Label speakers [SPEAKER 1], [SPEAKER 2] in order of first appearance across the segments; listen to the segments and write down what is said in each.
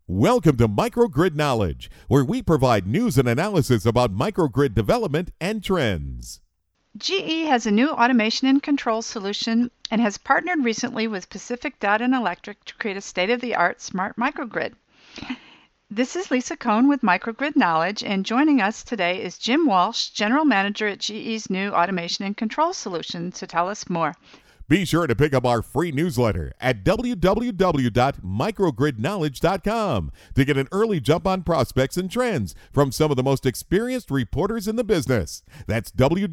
[SPEAKER 1] Welcome to Microgrid Knowledge, where we provide news and analysis about microgrid development and trends.
[SPEAKER 2] GE has a new automation and control solution and has partnered recently with Pacific Data and Electric to create a state-of-the-art smart microgrid. This is Lisa Cohn with Microgrid Knowledge, and joining us today is Jim Walsh, General Manager at GE's new automation and control solution, to tell us more.
[SPEAKER 1] Be sure to pick up our free newsletter at www.microgridknowledge.com to get an early jump on prospects and trends from some of the most experienced reporters in the business. That's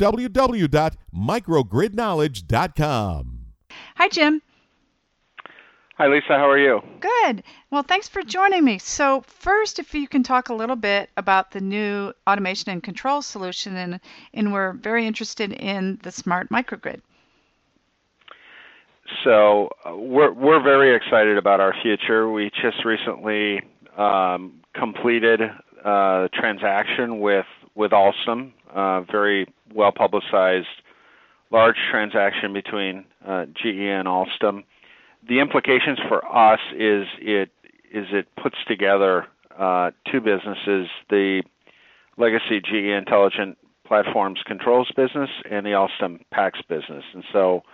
[SPEAKER 1] www.microgridknowledge.com.
[SPEAKER 2] Hi, Jim.
[SPEAKER 3] Hi, Lisa. How are you?
[SPEAKER 2] Good. Well, thanks for joining me. So first, if you can talk a little bit about the new automation and control solution, and we're very interested in the smart microgrid.
[SPEAKER 3] So we're very excited about our future. We just recently completed a transaction with Alstom, very well publicized, large transaction between GE and Alstom. The implications for us is it puts together two businesses: the legacy GE Intelligent Platforms Controls business and the Alstom PACS business. And so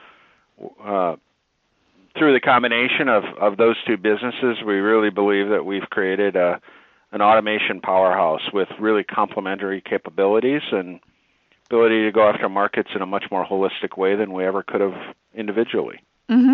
[SPEAKER 3] through the combination of those two businesses, we really believe that we've created an automation powerhouse with really complementary capabilities and ability to go after markets in a much more holistic way than we ever could have individually.
[SPEAKER 2] Mm-hmm.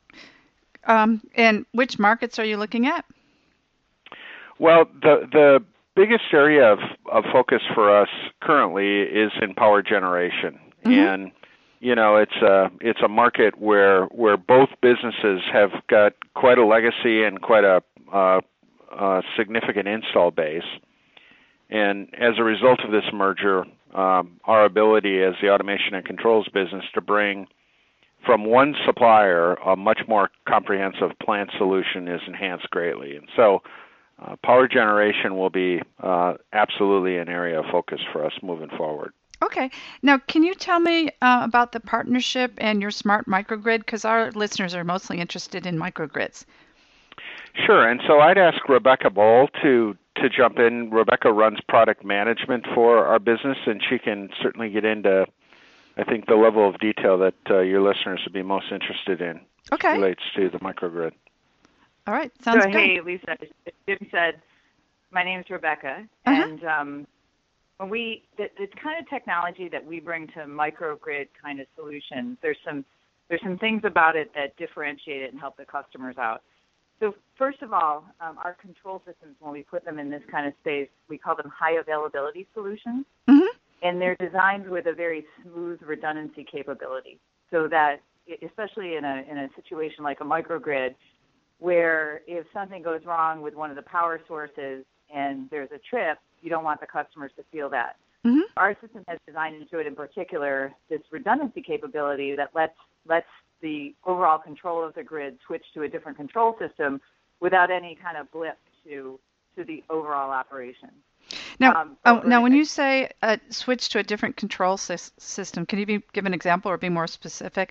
[SPEAKER 2] And which markets are you looking at?
[SPEAKER 3] Well, the biggest area of focus for us currently is in power generation. Mm-hmm. And you know, it's a market where both businesses have got quite a legacy and quite a significant install base. And as a result of this merger, our ability as the automation and controls business to bring from one supplier a much more comprehensive plant solution is enhanced greatly. And so power generation will be absolutely an area of focus for us moving forward.
[SPEAKER 2] Okay. Now, can you tell me about the partnership and your smart microgrid? Because our listeners are mostly interested in microgrids.
[SPEAKER 3] Sure. And so I'd ask Rebecca Boll to jump in. Rebecca runs product management for our business, and she can certainly get into, I think, the level of detail that your listeners would be most interested in.
[SPEAKER 2] Okay.
[SPEAKER 3] Relates to the microgrid.
[SPEAKER 2] All right. Sounds good.
[SPEAKER 4] Hey, Lisa. As Jim said, my name is Rebecca, and when the kind of technology that we bring to microgrid kind of solutions, there's some things about it that differentiate it and help the customers out. So first of all, our control systems, when we put them in this kind of space, we call them high availability solutions, and they're designed with a very smooth redundancy capability, so that especially in a situation like a microgrid, where if something goes wrong with one of the power sources and there's a trip, you don't want the customers to feel that. Mm-hmm. Our system has designed into it in particular this redundancy capability that lets the overall control of the grid switch to a different control system without any kind of blip to the overall operation.
[SPEAKER 2] Now, when you say switch to a different control system, can you give an example or be more specific?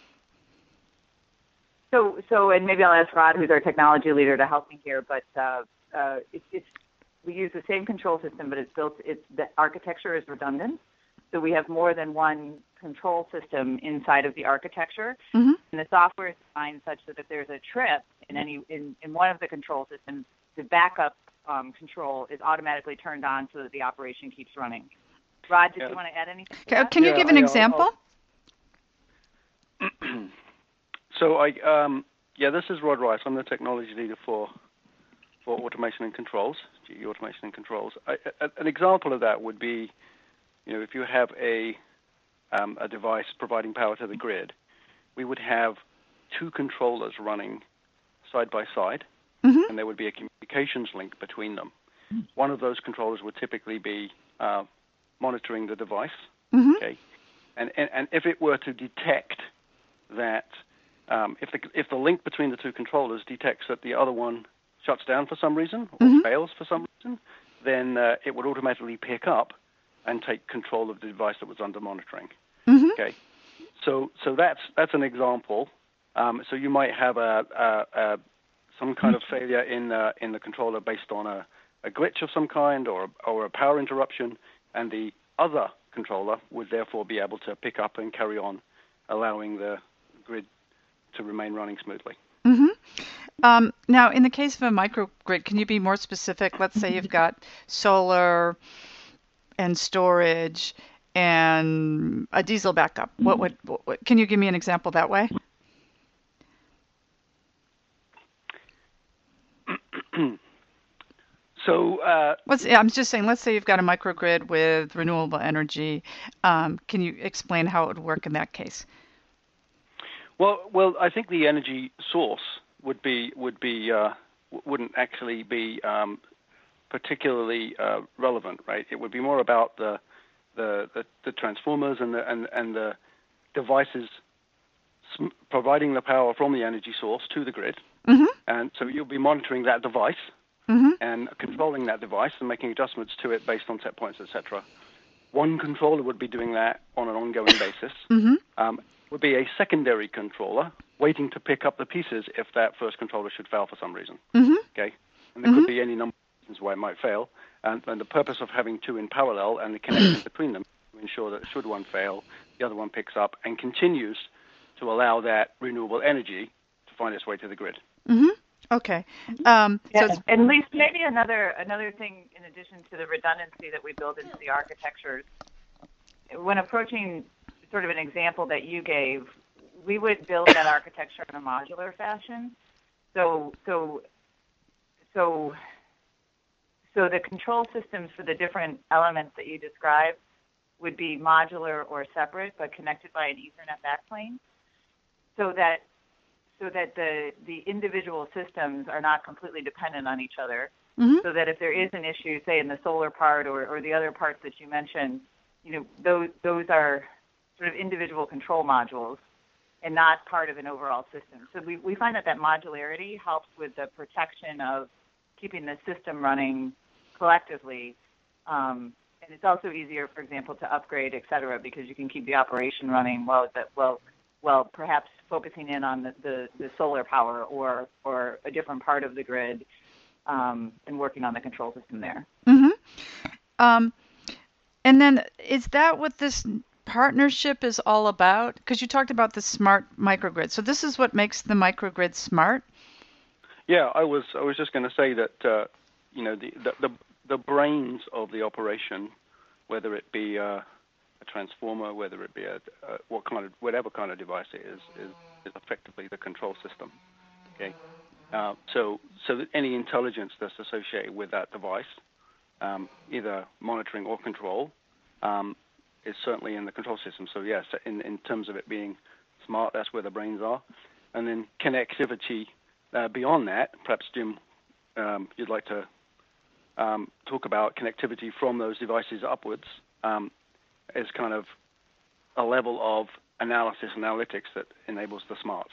[SPEAKER 4] So, and maybe I'll ask Rod, who's our technology leader, to help me here. But we use the same control system, but the architecture is redundant. So we have more than one control system inside of the architecture, and the software is designed such that if there's a trip in one of the control systems, the backup control is automatically turned on so that the operation keeps running. Rod, did you want to add anything?
[SPEAKER 2] Can you give an example?
[SPEAKER 5] So this is Rod Rice. I'm the technology leader for automation and controls, GE Automation and Controls. An example of that would be, if you have a device providing power to the grid, we would have two controllers running side by side, and there would be a communications link between them. One of those controllers would typically be monitoring the device, okay, and if it were to detect that, if the link between the two controllers detects that the other one shuts down for some reason or fails for some reason, then it would automatically pick up and take control of the device that was under monitoring. Okay, so that's an example. So you might have some kind of failure in the controller based on a glitch of some kind or a power interruption, and the other controller would therefore be able to pick up and carry on, allowing the grid to remain running smoothly.
[SPEAKER 2] Now, in the case of a microgrid, can you be more specific? Let's say you've got solar and storage and a diesel backup. What can you give me an example that way?
[SPEAKER 5] So
[SPEAKER 2] I'm just saying, let's say you've got a microgrid with renewable energy. Can you explain how it would work in that case?
[SPEAKER 5] Well, I think the energy source wouldn't actually be particularly relevant, right? It would be more about the transformers and the devices providing the power from the energy source to the grid. And so you'll be monitoring that device and controlling that device and making adjustments to it based on set points, etc. One controller would be doing that on an ongoing basis. Would be a secondary controller waiting to pick up the pieces if that first controller should fail for some reason. Okay, and there could be any number of reasons why it might fail. And the purpose of having two in parallel and the connection between them to ensure that should one fail, the other one picks up and continues to allow that renewable energy to find its way to the grid.
[SPEAKER 2] Okay.
[SPEAKER 4] And Lisa, maybe another thing in addition to the redundancy that we build into the architectures, when approaching sort of an example that you gave, we would build that architecture in a modular fashion. So the control systems for the different elements that you described would be modular or separate, but connected by an Ethernet backplane, so that the individual systems are not completely dependent on each other. So that if there is an issue, say in the solar part or the other parts that you mentioned, those are sort of individual control modules and not part of an overall system. So we find that modularity helps with the protection of keeping the system running collectively. And it's also easier, for example, to upgrade, et cetera, because you can keep the operation running while perhaps focusing in on the solar power or a different part of the grid and working on the control system there.
[SPEAKER 2] And then is that what this partnership is all about? Because you talked about the smart microgrid. So this is what makes the microgrid smart? Yeah,
[SPEAKER 5] I was just going to say that the brains of the operation, whether it be a transformer, whether it be whatever kind of device it is effectively the control system. Okay, so that any intelligence that's associated with that device, either monitoring or control, is certainly in the control system. So yes, in terms of it being smart, that's where the brains are. And then connectivity beyond that, perhaps Jim, you'd like to talk about connectivity from those devices upwards as kind of a level of analytics that enables the smarts.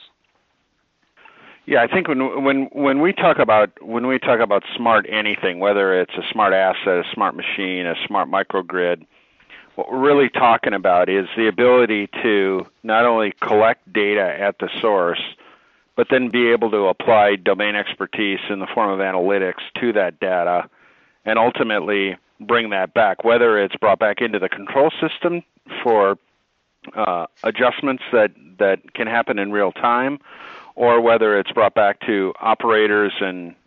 [SPEAKER 3] Yeah, I think when we talk about smart anything, whether it's a smart asset, a smart machine, a smart microgrid, what we're really talking about is the ability to not only collect data at the source, but then be able to apply domain expertise in the form of analytics to that data and ultimately bring that back, whether it's brought back into the control system for adjustments that can happen in real time, or whether it's brought back to operators and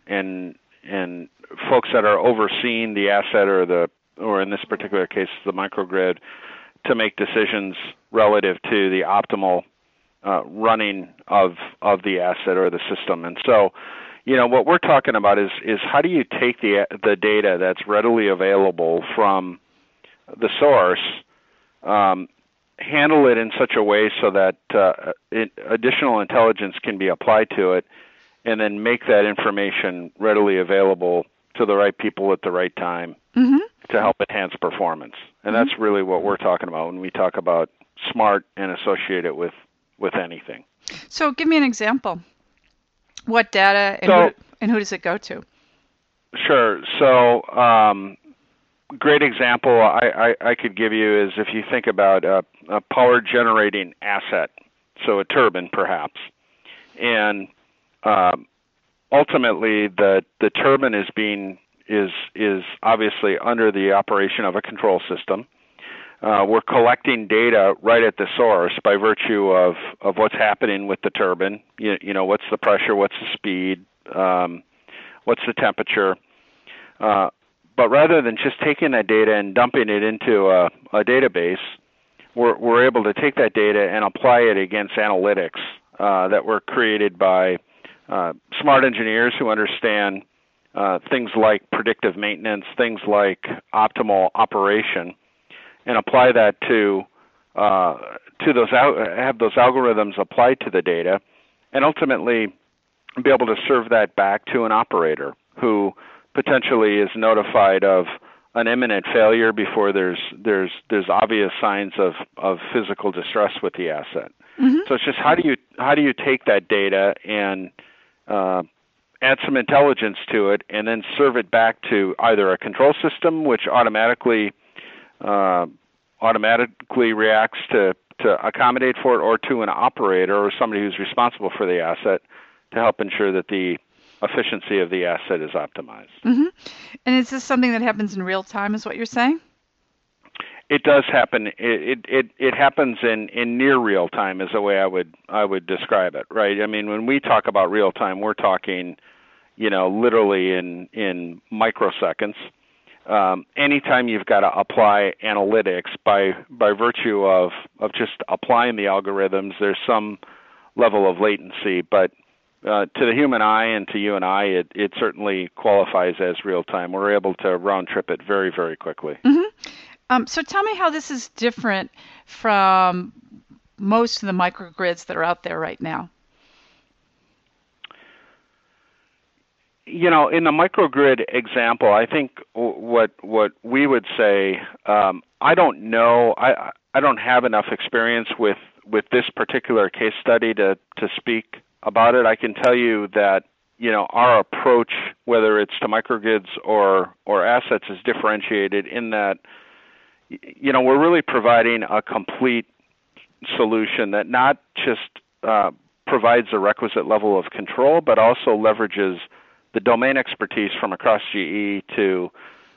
[SPEAKER 3] folks that are overseeing the asset or in this particular case the microgrid to make decisions relative to the optimal running of the asset or the system. And so, what we're talking about is how do you take the data that's readily available from the source, handle it in such a way so that additional intelligence can be applied to it, and then make that information readily available to the right people at the right time to help enhance performance. And that's really what we're talking about when we talk about smart and associate it with anything.
[SPEAKER 2] So give me an example. What data and who does it go to?
[SPEAKER 3] Sure. So great example I could give you is if you think about a power generating asset, so a turbine perhaps, and ultimately the turbine is obviously under the operation of a control system. We're collecting data right at the source by virtue of what's happening with the turbine. You know, what's the pressure, what's the speed, what's the temperature. But rather than just taking that data and dumping it into a database, we're able to take that data and apply it against analytics that were created by smart engineers who understand things like predictive maintenance, things like optimal operation, and apply that to those have those algorithms applied to the data, and ultimately be able to serve that back to an operator who potentially is notified of an imminent failure before there's obvious signs of physical distress with the asset. Mm-hmm. So it's just how do you take that data and add some intelligence to it, and then serve it back to either a control system, which automatically reacts to accommodate for it, or to an operator or somebody who's responsible for the asset to help ensure that the efficiency of the asset is optimized.
[SPEAKER 2] Mm-hmm. And is this something that happens in real time, is what you're saying?
[SPEAKER 3] It does happen. It happens in near real time is the way I would describe it, right? I mean, when we talk about real time, we're talking, literally in microseconds. Anytime you've got to apply analytics by virtue of just applying the algorithms, there's some level of latency, but to the human eye and to you and I, it certainly qualifies as real time. We're able to round trip it very, very quickly.
[SPEAKER 2] Mm-hmm. So tell me how this is different from most of the microgrids that are out there right now.
[SPEAKER 3] In the microgrid example, I think what we would say, I don't know, I don't have enough experience with this particular case study to speak about it. I can tell you that our approach, whether it's to microgrids or assets, is differentiated in that we're really providing a complete solution that not just provides a requisite level of control, but also leverages the domain expertise from across GE to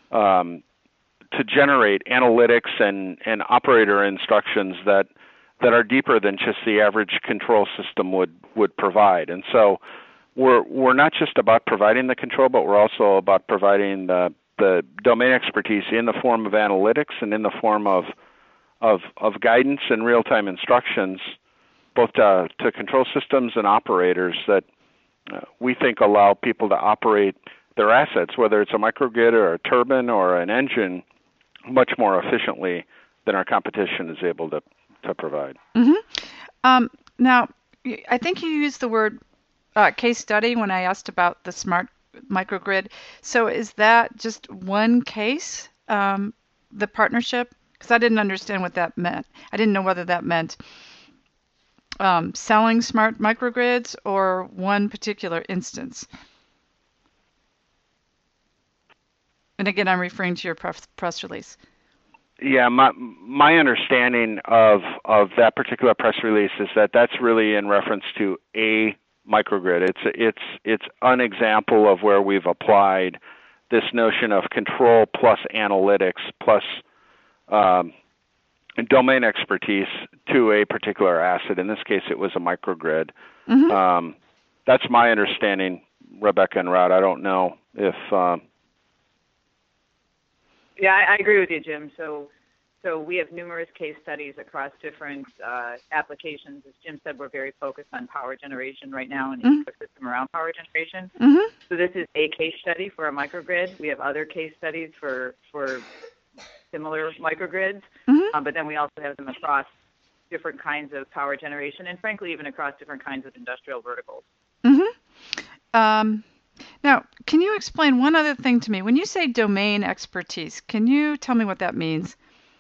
[SPEAKER 3] generate analytics and operator instructions that are deeper than just the average control system would provide. And so we're not just about providing the control, but we're also about providing the domain expertise in the form of analytics and in the form of guidance and real-time instructions, both to control systems and operators that we think allow people to operate their assets, whether it's a microgrid or a turbine or an engine, much more efficiently than our competition is able to provide.
[SPEAKER 2] Mm-hmm. Now, I think you used the word case study when I asked about the smart microgrid. So is that just one case, the partnership? Because I didn't understand what that meant. I didn't know whether that meant selling smart microgrids or one particular instance. And again, I'm referring to your press release.
[SPEAKER 3] Yeah, my understanding of that particular press release is that that's really in reference to a microgrid. It's an example of where we've applied this notion of control plus analytics plus domain expertise to a particular asset. In this case, it was a microgrid. Mm-hmm. That's my understanding, Rebecca and Rod. I don't know if...
[SPEAKER 4] Yeah, I agree with you, Jim. So we have numerous case studies across different applications. As Jim said, we're very focused on power generation right now and the ecosystem around power generation. Mm-hmm. So this is a case study for a microgrid. We have other case studies for similar microgrids, but then we also have them across different kinds of power generation and, frankly, even across different kinds of industrial verticals.
[SPEAKER 2] Mm-hmm. Now, can you explain one other thing to me? When you say domain expertise, can you tell me what that means?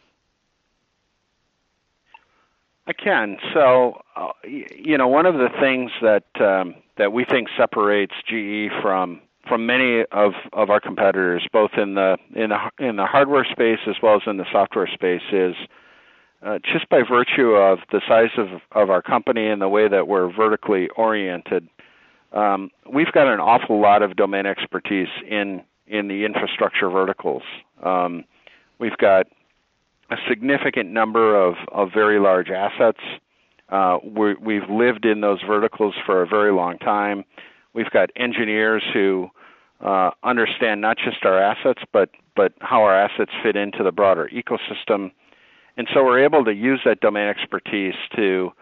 [SPEAKER 3] I can. So, one of the things that we think separates GE from many of our competitors, both in the hardware space as well as in the software space, is just by virtue of the size of our company and the way that we're vertically oriented. we've got an awful lot of domain expertise in the infrastructure verticals. We've got a significant number of very large assets. We've lived in those verticals for a very long time. We've got engineers who understand not just our assets, but how our assets fit into the broader ecosystem. And so we're able to use that domain expertise to,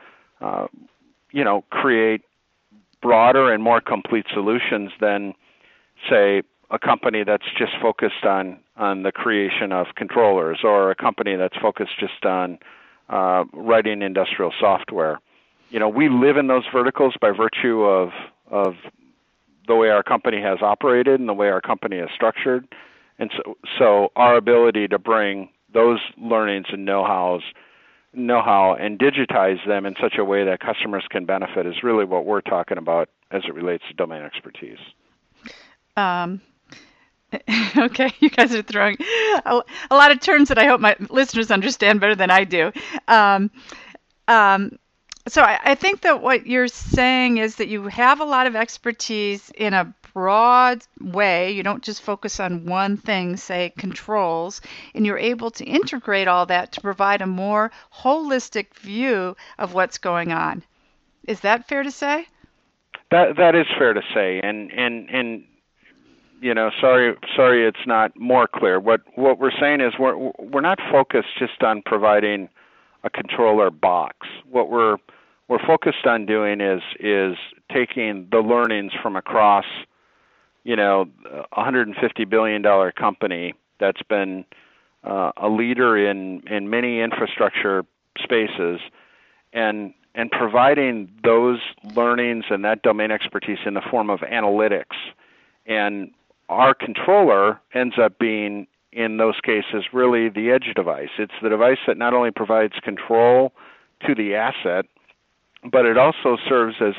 [SPEAKER 3] create broader and more complete solutions than, say, a company that's just focused on the creation of controllers, or a company that's focused just on writing industrial software. We live in those verticals by virtue of the way our company has operated and the way our company is structured. And so our ability to bring those learnings and know-how and digitize them in such a way that customers can benefit is really what we're talking about as it relates to domain expertise.
[SPEAKER 2] Okay, you guys are throwing a lot of terms that I hope my listeners understand better than I do. So I think that what you're saying is that you have a lot of expertise in a broad way. You don't just focus on one thing, say controls, and you're able to integrate all that to provide a more holistic view of what's going on. Is that fair to say?
[SPEAKER 3] That is fair to say, and sorry it's not more clear. What we're saying is we're not focused just on providing a controller box. What we're focused on doing is taking the learnings from across, a $150 billion company that's been a leader in many infrastructure spaces, and providing those learnings and that domain expertise in the form of analytics. And our controller ends up being, in those cases, really the edge device. It's the device that not only provides control to the asset, but it also serves as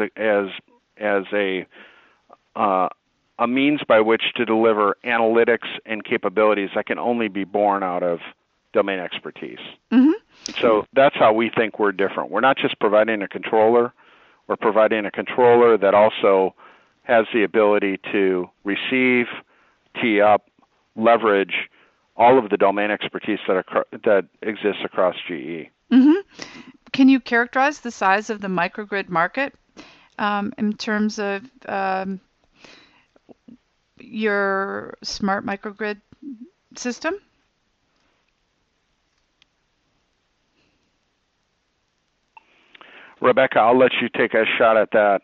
[SPEAKER 3] a means by which to deliver analytics and capabilities that can only be born out of domain expertise. Mm-hmm. So that's how we think we're different. We're not just providing a controller. We're providing a controller that also has the ability to receive, tee up, leverage all of the domain expertise that exists across GE.
[SPEAKER 2] Mm-hmm. Can you characterize the size of the microgrid market in terms of your smart microgrid system?
[SPEAKER 3] Rebecca, I'll let you take a shot at that,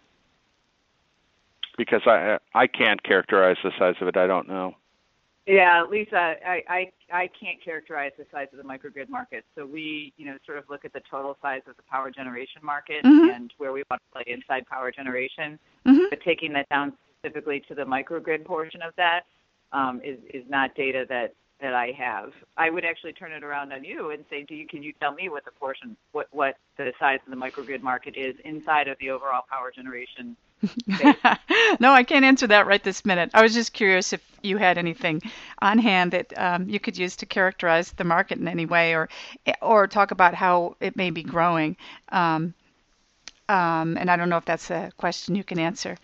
[SPEAKER 3] because I can't characterize the size of it. I don't know.
[SPEAKER 4] Yeah, Lisa, I can't characterize the size of the microgrid market. So we, sort of look at the total size of the power generation market mm-hmm. and where we want to play inside power generation. Mm-hmm. But taking that down specifically to the microgrid portion of that is not data that I have. I would actually turn it around on you and say, can you tell me what the portion, what the size of the microgrid market is inside of the overall power generation space?
[SPEAKER 2] No, I can't answer that right this minute. I was just curious if you had anything on hand that you could use to characterize the market in any way, or talk about how it may be growing. And I don't know if that's a question you can answer.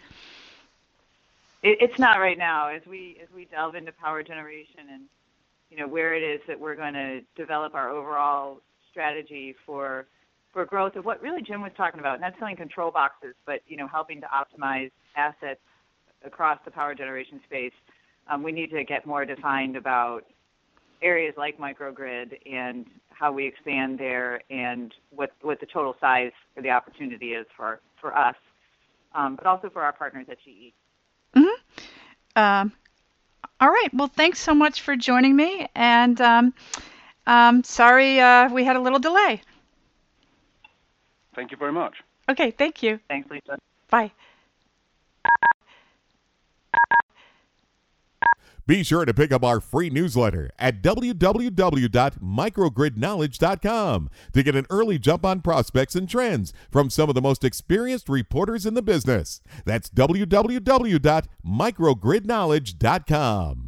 [SPEAKER 4] It's not right now. As we delve into power generation and where it is that we're going to develop our overall strategy for growth of what really Jim was talking about, not selling control boxes, but helping to optimize assets across the power generation space. We need to get more defined about areas like microgrid and how we expand there, and what the total size for the opportunity is for us, but also for our partners at GE.
[SPEAKER 2] Mm-hmm. All right. Well, thanks so much for joining me. And sorry we had a little delay.
[SPEAKER 5] Thank you very much.
[SPEAKER 2] Okay. Thank you.
[SPEAKER 4] Thanks, Lisa.
[SPEAKER 2] Bye.
[SPEAKER 1] Be sure to pick up our free newsletter at www.microgridknowledge.com to get an early jump on prospects and trends from some of the most experienced reporters in the business. That's www.microgridknowledge.com.